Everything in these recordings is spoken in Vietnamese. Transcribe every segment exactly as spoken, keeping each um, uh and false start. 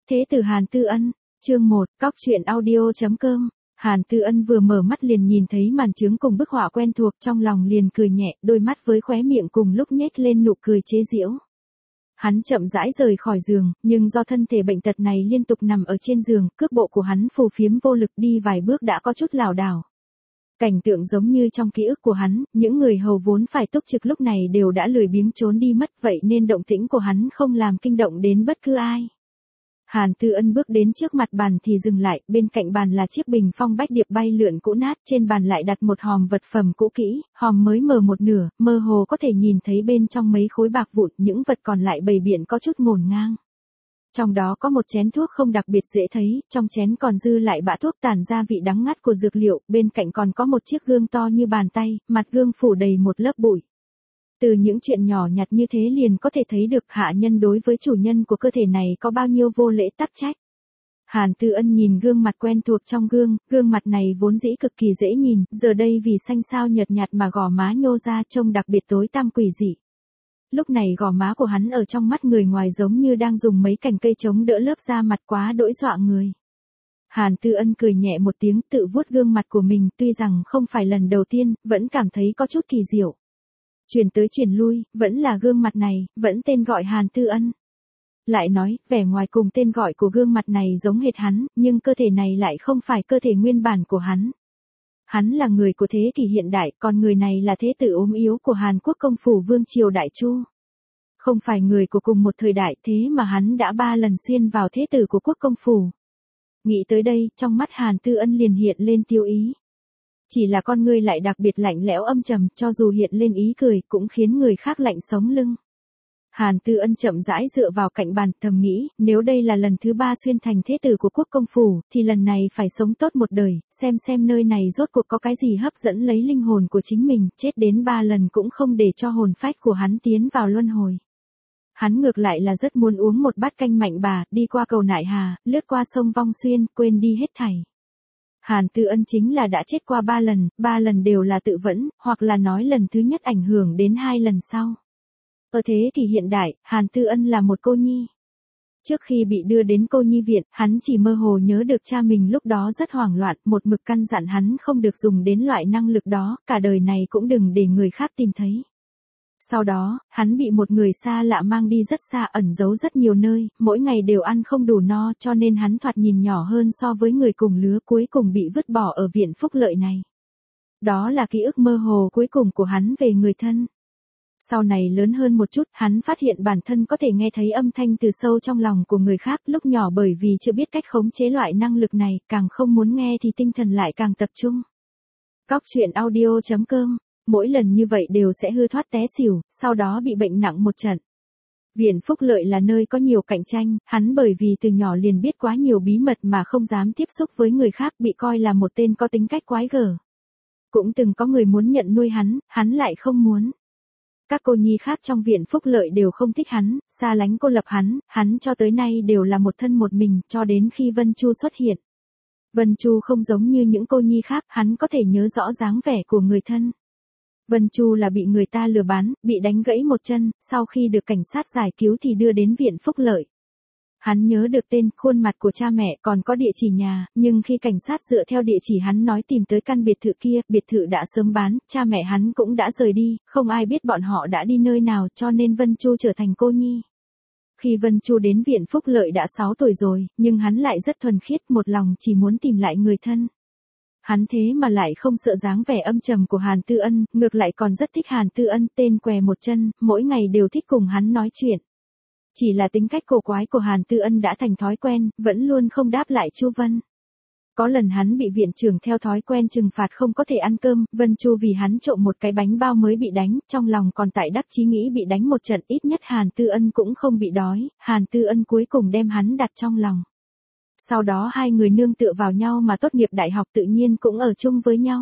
Thế tử Hàn Tư Ân, chương một, cóc truyện audio.com. Hàn Tư Ân vừa mở mắt liền nhìn thấy màn trướng cùng bức họa quen thuộc, trong lòng liền cười nhẹ, đôi mắt với khóe miệng cùng lúc nhếch lên nụ cười chế giễu. Hắn chậm rãi rời khỏi giường, nhưng do thân thể bệnh tật này liên tục nằm ở trên giường, cước bộ của hắn phù phiếm vô lực, đi vài bước đã có chút lảo đảo. Cảnh tượng giống như trong ký ức của hắn, những người hầu vốn phải túc trực lúc này đều đã lười biếng trốn đi mất, vậy nên động tĩnh của hắn không làm kinh động đến bất cứ ai. Hàn Tư Ân bước đến trước mặt bàn thì dừng lại, bên cạnh bàn là chiếc bình phong bách điệp bay lượn cũ nát, trên bàn lại đặt một hòm vật phẩm cũ kỹ, hòm mới mở một nửa, mơ hồ có thể nhìn thấy bên trong mấy khối bạc vụn, những vật còn lại bày biện có chút ngổn ngang. Trong đó có một chén thuốc không đặc biệt dễ thấy, trong chén còn dư lại bã thuốc tản ra vị đắng ngắt của dược liệu, bên cạnh còn có một chiếc gương to như bàn tay, mặt gương phủ đầy một lớp bụi. Từ những chuyện nhỏ nhặt như thế liền có thể thấy được hạ nhân đối với chủ nhân của cơ thể này có bao nhiêu vô lễ tắc trách. Hàn Tư Ân nhìn gương mặt quen thuộc trong gương, gương mặt này vốn dĩ cực kỳ dễ nhìn, giờ đây vì xanh xao nhợt nhạt mà gò má nhô ra trông đặc biệt tối tăm quỷ dị. Lúc này gò má của hắn ở trong mắt người ngoài giống như đang dùng mấy cành cây chống đỡ lớp da mặt quá đỗi dọa người. Hàn Tư Ân cười nhẹ một tiếng, tự vuốt gương mặt của mình, tuy rằng không phải lần đầu tiên, vẫn cảm thấy có chút kỳ diệu. Chuyển tới chuyển lui, vẫn là gương mặt này, vẫn tên gọi Hàn Tư Ân. Lại nói, vẻ ngoài cùng tên gọi của gương mặt này giống hệt hắn, nhưng cơ thể này lại không phải cơ thể nguyên bản của hắn. Hắn là người của thế kỷ hiện đại, còn người này là thế tử ốm yếu của Hàn Quốc công phủ Vương Triều Đại Chu. Không phải người của cùng một thời đại, thế mà hắn đã ba lần xuyên vào thế tử của quốc công phủ. Nghĩ tới đây, trong mắt Hàn Tư Ân liền hiện lên tiêu ý. Chỉ là con ngươi lại đặc biệt lạnh lẽo âm trầm, cho dù hiện lên ý cười, cũng khiến người khác lạnh sống lưng. Hàn Tư Ân chậm rãi dựa vào cạnh bàn, thầm nghĩ, nếu đây là lần thứ ba xuyên thành thế tử của quốc công phủ, thì lần này phải sống tốt một đời, xem xem nơi này rốt cuộc có cái gì hấp dẫn lấy linh hồn của chính mình, chết đến ba lần cũng không để cho hồn phách của hắn tiến vào luân hồi. Hắn ngược lại là rất muốn uống một bát canh mạnh bà, đi qua cầu Nại Hà, lướt qua sông Vong Xuyên, quên đi hết thảy. Hàn Tư Ân chính là đã chết qua ba lần, ba lần đều là tự vẫn, hoặc là nói lần thứ nhất ảnh hưởng đến hai lần sau. Ở thế kỷ hiện đại, Hàn Tư Ân là một cô nhi. Trước khi bị đưa đến cô nhi viện, hắn chỉ mơ hồ nhớ được cha mình lúc đó rất hoảng loạn, một mực căn dặn hắn không được dùng đến loại năng lực đó, cả đời này cũng đừng để người khác tìm thấy. Sau đó, hắn bị một người xa lạ mang đi rất xa, ẩn giấu rất nhiều nơi, mỗi ngày đều ăn không đủ no, cho nên hắn thoạt nhìn nhỏ hơn so với người cùng lứa, cuối cùng bị vứt bỏ ở viện phúc lợi này. Đó là ký ức mơ hồ cuối cùng của hắn về người thân. Sau này lớn hơn một chút, hắn phát hiện bản thân có thể nghe thấy âm thanh từ sâu trong lòng của người khác, lúc nhỏ bởi vì chưa biết cách khống chế loại năng lực này, càng không muốn nghe thì tinh thần lại càng tập trung. Cóc truyện audio.com. Mỗi lần như vậy đều sẽ hư thoát té xỉu, sau đó bị bệnh nặng một trận. Viện phúc lợi là nơi có nhiều cạnh tranh, hắn bởi vì từ nhỏ liền biết quá nhiều bí mật mà không dám tiếp xúc với người khác, bị coi là một tên có tính cách quái gở. Cũng từng có người muốn nhận nuôi hắn, hắn lại không muốn. Các cô nhi khác trong viện phúc lợi đều không thích hắn, xa lánh cô lập hắn, hắn cho tới nay đều là một thân một mình, cho đến khi Vân Chu xuất hiện. Vân Chu không giống như những cô nhi khác, hắn có thể nhớ rõ dáng vẻ của người thân. Vân Chu là bị người ta lừa bán, bị đánh gãy một chân, sau khi được cảnh sát giải cứu thì đưa đến viện phúc lợi. Hắn nhớ được tên, khuôn mặt của cha mẹ, còn có địa chỉ nhà, nhưng khi cảnh sát dựa theo địa chỉ hắn nói tìm tới căn biệt thự kia, biệt thự đã sớm bán, cha mẹ hắn cũng đã rời đi, không ai biết bọn họ đã đi nơi nào, cho nên Vân Chu trở thành cô nhi. Khi Vân Chu đến viện phúc lợi đã sáu tuổi rồi, nhưng hắn lại rất thuần khiết, một lòng chỉ muốn tìm lại người thân. Hắn thế mà lại không sợ dáng vẻ âm trầm của Hàn Tư Ân, ngược lại còn rất thích Hàn Tư Ân, tên què một chân, mỗi ngày đều thích cùng hắn nói chuyện. Chỉ là tính cách cổ quái của Hàn Tư Ân đã thành thói quen, vẫn luôn không đáp lại Chu Vân. Có lần hắn bị viện trưởng theo thói quen trừng phạt không có thể ăn cơm, Vân Chu vì hắn trộm một cái bánh bao mới bị đánh, trong lòng còn tại đắc chí nghĩ bị đánh một trận, ít nhất Hàn Tư Ân cũng không bị đói, Hàn Tư Ân cuối cùng đem hắn đặt trong lòng. Sau đó hai người nương tựa vào nhau mà tốt nghiệp đại học, tự nhiên cũng ở chung với nhau.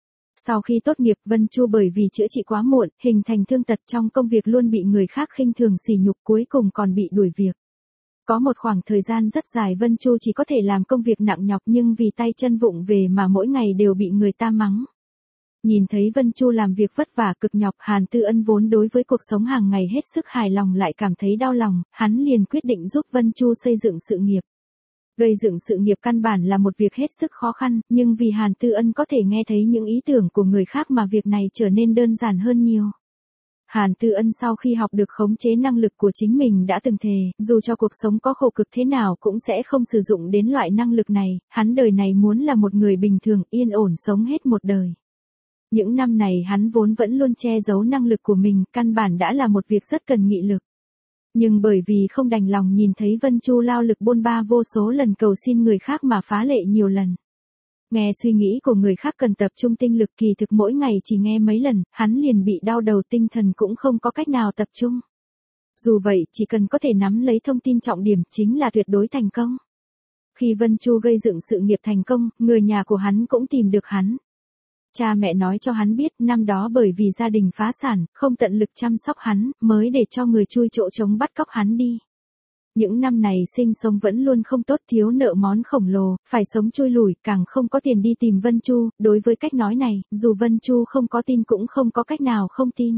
Sau khi tốt nghiệp, Vân Chu bởi vì chữa trị quá muộn, hình thành thương tật trong công việc luôn bị người khác khinh thường sỉ nhục, cuối cùng còn bị đuổi việc. Có một khoảng thời gian rất dài Vân Chu chỉ có thể làm công việc nặng nhọc, nhưng vì tay chân vụng về mà mỗi ngày đều bị người ta mắng. Nhìn thấy Vân Chu làm việc vất vả cực nhọc, Hàn Tư Ân vốn đối với cuộc sống hàng ngày hết sức hài lòng lại cảm thấy đau lòng, hắn liền quyết định giúp Vân Chu xây dựng sự nghiệp. Gây dựng sự nghiệp căn bản là một việc hết sức khó khăn, nhưng vì Hàn Tư Ân có thể nghe thấy những ý tưởng của người khác mà việc này trở nên đơn giản hơn nhiều. Hàn Tư Ân sau khi học được khống chế năng lực của chính mình đã từng thề, dù cho cuộc sống có khổ cực thế nào cũng sẽ không sử dụng đến loại năng lực này, hắn đời này muốn là một người bình thường, yên ổn sống hết một đời. Những năm này hắn vốn vẫn luôn che giấu năng lực của mình, căn bản đã là một việc rất cần nghị lực. Nhưng bởi vì không đành lòng nhìn thấy Vân Chu lao lực bôn ba vô số lần cầu xin người khác mà phá lệ nhiều lần. Nghe suy nghĩ của người khác cần tập trung tinh lực, kỳ thực mỗi ngày chỉ nghe mấy lần, hắn liền bị đau đầu, tinh thần cũng không có cách nào tập trung. Dù vậy, chỉ cần có thể nắm lấy thông tin trọng điểm chính là tuyệt đối thành công. Khi Vân Chu gây dựng sự nghiệp thành công, người nhà của hắn cũng tìm được hắn. Cha mẹ nói cho hắn biết năm đó bởi vì gia đình phá sản, không tận lực chăm sóc hắn, mới để cho người chui chỗ trống bắt cóc hắn đi. Những năm này sinh sống vẫn luôn không tốt, thiếu nợ món khổng lồ, phải sống chui lủi, càng không có tiền đi tìm Vân Chu. Đối với cách nói này, dù Vân Chu không có tin cũng không có cách nào không tin.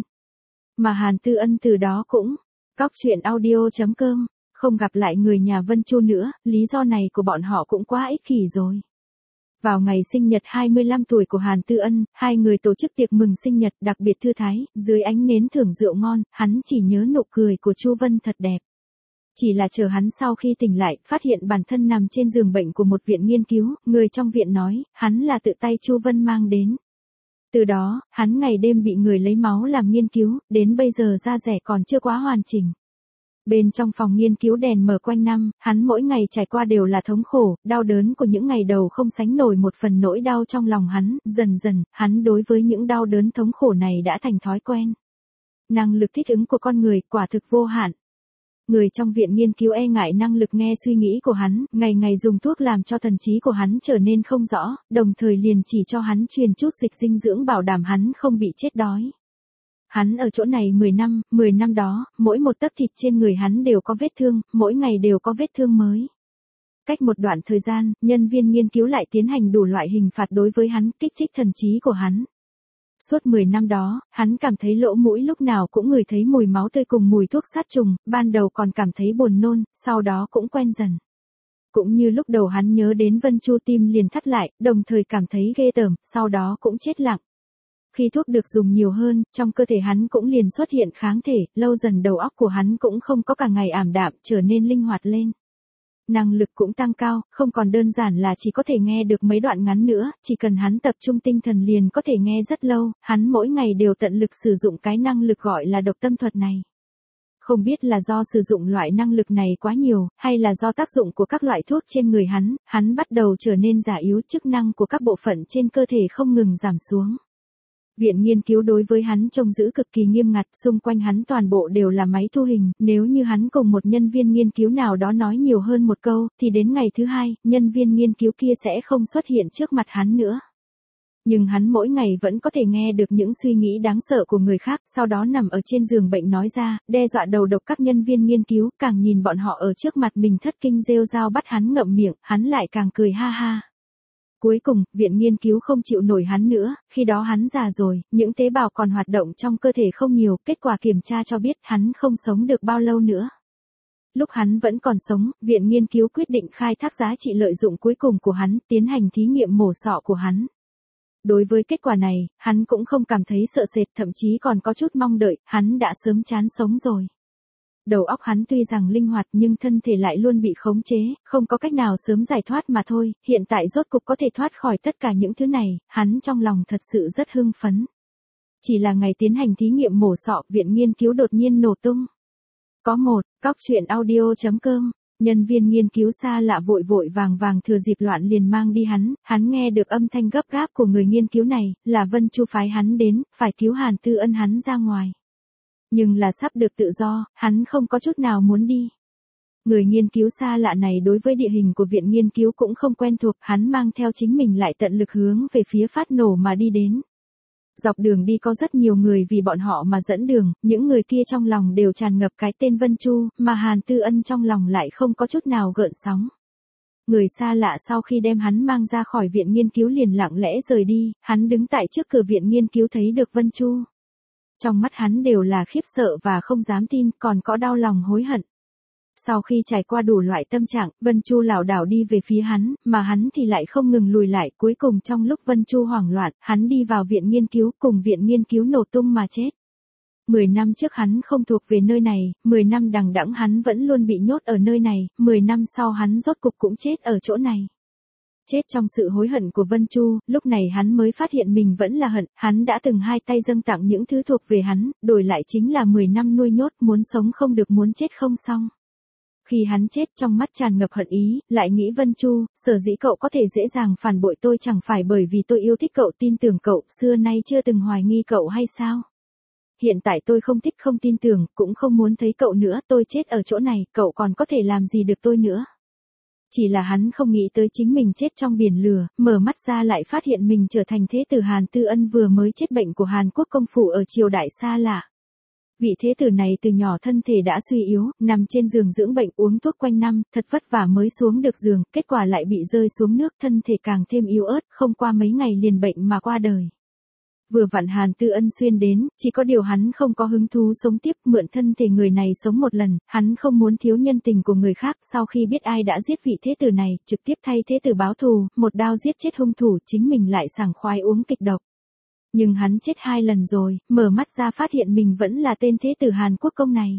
Mà Hàn Tư Ân từ đó cũng, cóc truyện audio chấm com, không gặp lại người nhà Vân Chu nữa, lý do này của bọn họ cũng quá ích kỷ rồi. Vào ngày sinh nhật hai mươi lăm tuổi của Hàn Tư Ân, hai người tổ chức tiệc mừng sinh nhật đặc biệt thư thái, dưới ánh nến thưởng rượu ngon, hắn chỉ nhớ nụ cười của Chu Vân thật đẹp. Chỉ là chờ hắn sau khi tỉnh lại, phát hiện bản thân nằm trên giường bệnh của một viện nghiên cứu, người trong viện nói, hắn là tự tay Chu Vân mang đến. Từ đó, hắn ngày đêm bị người lấy máu làm nghiên cứu, đến bây giờ da rẻ còn chưa quá hoàn chỉnh. Bên trong phòng nghiên cứu đèn mở quanh năm, hắn mỗi ngày trải qua đều là thống khổ, đau đớn của những ngày đầu không sánh nổi một phần nỗi đau trong lòng hắn, dần dần, hắn đối với những đau đớn thống khổ này đã thành thói quen. Năng lực thích ứng của con người quả thực vô hạn. Người trong viện nghiên cứu e ngại năng lực nghe suy nghĩ của hắn, ngày ngày dùng thuốc làm cho thần trí của hắn trở nên không rõ, đồng thời liền chỉ cho hắn truyền chút dịch dinh dưỡng bảo đảm hắn không bị chết đói. Hắn ở chỗ này mười năm, mười năm đó, mỗi một tấc thịt trên người hắn đều có vết thương, mỗi ngày đều có vết thương mới. Cách một đoạn thời gian, nhân viên nghiên cứu lại tiến hành đủ loại hình phạt đối với hắn, kích thích thần trí của hắn. Suốt mười năm đó, hắn cảm thấy lỗ mũi lúc nào cũng ngửi thấy mùi máu tươi cùng mùi thuốc sát trùng, ban đầu còn cảm thấy buồn nôn, sau đó cũng quen dần. Cũng như lúc đầu hắn nhớ đến Vân Chu tim liền thắt lại, đồng thời cảm thấy ghê tởm, sau đó cũng chết lặng. Khi thuốc được dùng nhiều hơn, trong cơ thể hắn cũng liền xuất hiện kháng thể, lâu dần đầu óc của hắn cũng không có cả ngày ảm đạm, trở nên linh hoạt lên. Năng lực cũng tăng cao, không còn đơn giản là chỉ có thể nghe được mấy đoạn ngắn nữa, chỉ cần hắn tập trung tinh thần liền có thể nghe rất lâu, hắn mỗi ngày đều tận lực sử dụng cái năng lực gọi là độc tâm thuật này. Không biết là do sử dụng loại năng lực này quá nhiều, hay là do tác dụng của các loại thuốc trên người hắn, hắn bắt đầu trở nên già yếu, chức năng của các bộ phận trên cơ thể không ngừng giảm xuống. Viện nghiên cứu đối với hắn trông giữ cực kỳ nghiêm ngặt, xung quanh hắn toàn bộ đều là máy thu hình, nếu như hắn cùng một nhân viên nghiên cứu nào đó nói nhiều hơn một câu, thì đến ngày thứ hai, nhân viên nghiên cứu kia sẽ không xuất hiện trước mặt hắn nữa. Nhưng hắn mỗi ngày vẫn có thể nghe được những suy nghĩ đáng sợ của người khác, sau đó nằm ở trên giường bệnh nói ra, đe dọa đầu độc các nhân viên nghiên cứu, càng nhìn bọn họ ở trước mặt mình thất kinh rêu rao bắt hắn ngậm miệng, hắn lại càng cười ha ha. Cuối cùng, viện nghiên cứu không chịu nổi hắn nữa, khi đó hắn già rồi, những tế bào còn hoạt động trong cơ thể không nhiều, kết quả kiểm tra cho biết hắn không sống được bao lâu nữa. Lúc hắn vẫn còn sống, viện nghiên cứu quyết định khai thác giá trị lợi dụng cuối cùng của hắn, tiến hành thí nghiệm mổ sọ của hắn. Đối với kết quả này, hắn cũng không cảm thấy sợ sệt, thậm chí còn có chút mong đợi, hắn đã sớm chán sống rồi. Đầu óc hắn tuy rằng linh hoạt nhưng thân thể lại luôn bị khống chế, không có cách nào sớm giải thoát mà thôi, hiện tại rốt cục có thể thoát khỏi tất cả những thứ này, hắn trong lòng thật sự rất hưng phấn. Chỉ là ngày tiến hành thí nghiệm mổ sọ, viện nghiên cứu đột nhiên nổ tung. Có một, cóc truyện audio chấm com, nhân viên nghiên cứu xa lạ vội vội vàng vàng thừa dịp loạn liền mang đi hắn, hắn nghe được âm thanh gấp gáp của người nghiên cứu này, là Vân Chu phái hắn đến, phải cứu Hàn Tư Ân hắn ra ngoài. Nhưng là sắp được tự do, hắn không có chút nào muốn đi. Người nghiên cứu xa lạ này đối với địa hình của viện nghiên cứu cũng không quen thuộc, hắn mang theo chính mình lại tận lực hướng về phía phát nổ mà đi đến. Dọc đường đi có rất nhiều người vì bọn họ mà dẫn đường, những người kia trong lòng đều tràn ngập cái tên Vân Chu, mà Hàn Tư Ân trong lòng lại không có chút nào gợn sóng. Người xa lạ sau khi đem hắn mang ra khỏi viện nghiên cứu liền lặng lẽ rời đi, hắn đứng tại trước cửa viện nghiên cứu thấy được Vân Chu. Trong mắt hắn đều là khiếp sợ và không dám tin, còn có đau lòng hối hận. Sau khi trải qua đủ loại tâm trạng, Vân Chu lảo đảo đi về phía hắn, mà hắn thì lại không ngừng lùi lại, cuối cùng trong lúc Vân Chu hoảng loạn, hắn đi vào viện nghiên cứu, cùng viện nghiên cứu nổ tung mà chết. Mười năm trước hắn không thuộc về nơi này, mười năm đằng đẵng hắn vẫn luôn bị nhốt ở nơi này, mười năm sau hắn rốt cục cũng chết ở chỗ này. Chết trong sự hối hận của Vân Chu, lúc này hắn mới phát hiện mình vẫn là hận, hắn đã từng hai tay dâng tặng những thứ thuộc về hắn, đổi lại chính là mười năm nuôi nhốt, muốn sống không được muốn chết không xong. Khi hắn chết trong mắt tràn ngập hận ý, lại nghĩ Vân Chu, sở dĩ cậu có thể dễ dàng phản bội tôi chẳng phải bởi vì tôi yêu thích cậu, tin tưởng cậu, xưa nay chưa từng hoài nghi cậu hay sao? Hiện tại tôi không thích không tin tưởng, cũng không muốn thấy cậu nữa, tôi chết ở chỗ này, cậu còn có thể làm gì được tôi nữa? Chỉ là hắn không nghĩ tới chính mình chết trong biển lửa, mở mắt ra lại phát hiện mình trở thành thế tử Hàn Tư Ân vừa mới chết bệnh của Hàn Quốc công phủ ở triều đại xa lạ. Vị thế tử này từ nhỏ thân thể đã suy yếu, nằm trên giường dưỡng bệnh uống thuốc quanh năm, thật vất vả mới xuống được giường, kết quả lại bị rơi xuống nước, thân thể càng thêm yếu ớt, không qua mấy ngày liền bệnh mà qua đời. Vừa vặn Hàn Tư Ân xuyên đến, chỉ có điều hắn không có hứng thú sống tiếp, mượn thân thể người này sống một lần, hắn không muốn thiếu nhân tình của người khác, sau khi biết ai đã giết vị thế tử này, trực tiếp thay thế tử báo thù, một đao giết chết hung thủ, chính mình lại sảng khoái uống kịch độc. Nhưng hắn chết hai lần rồi, mở mắt ra phát hiện mình vẫn là tên thế tử Hàn Quốc công này.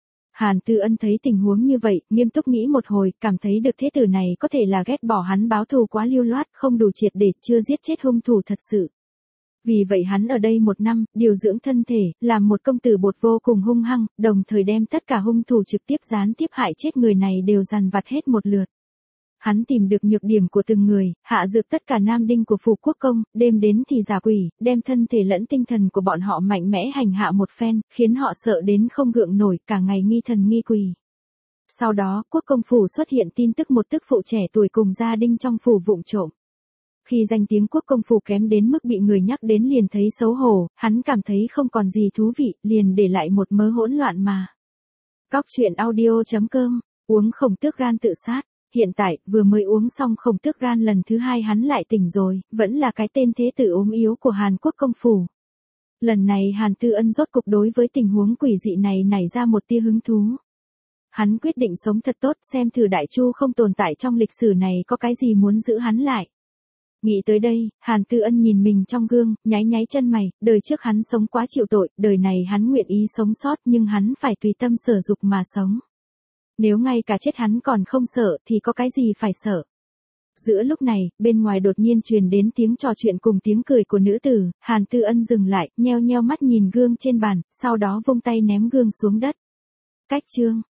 Hàn Tư Ân thấy tình huống như vậy, nghiêm túc nghĩ một hồi, cảm thấy được thế tử này có thể là ghét bỏ hắn báo thù quá lưu loát, không đủ triệt để, chưa giết chết hung thủ thật sự. Vì vậy hắn ở đây một năm, điều dưỡng thân thể, làm một công tử bột vô cùng hung hăng, đồng thời đem tất cả hung thủ trực tiếp gián tiếp hại chết người này đều dằn vặt hết một lượt. Hắn tìm được nhược điểm của từng người, hạ dược tất cả nam đinh của phủ quốc công, đêm đến thì giả quỷ, đem thân thể lẫn tinh thần của bọn họ mạnh mẽ hành hạ một phen, khiến họ sợ đến không gượng nổi, cả ngày nghi thần nghi quỷ. Sau đó, quốc công phủ xuất hiện tin tức một tức phụ trẻ tuổi cùng gia đinh trong phủ vụng trộm. Khi danh tiếng quốc công phủ kém đến mức bị người nhắc đến liền thấy xấu hổ, hắn cảm thấy không còn gì thú vị, liền để lại một mớ hỗn loạn mà. Cóc truyện audio chấm com, uống khổng tước gan tự sát. Hiện tại, vừa mới uống xong khổng tước gan lần thứ hai hắn lại tỉnh rồi, vẫn là cái tên thế tử ốm yếu của Hàn Quốc công phủ. Lần này Hàn Tư Ân rốt cục đối với tình huống quỷ dị này nảy ra một tia hứng thú. Hắn quyết định sống thật tốt, xem thử Đại Chu không tồn tại trong lịch sử này có cái gì muốn giữ hắn lại. Nghĩ tới đây, Hàn Tư Ân nhìn mình trong gương, nháy nháy chân mày, đời trước hắn sống quá chịu tội, đời này hắn nguyện ý sống sót nhưng hắn phải tùy tâm sở dục mà sống. Nếu ngay cả chết hắn còn không sợ thì có cái gì phải sợ. Giữa lúc này, bên ngoài đột nhiên truyền đến tiếng trò chuyện cùng tiếng cười của nữ tử, Hàn Tư Ân dừng lại, nheo nheo mắt nhìn gương trên bàn, sau đó vung tay ném gương xuống đất. Cách chương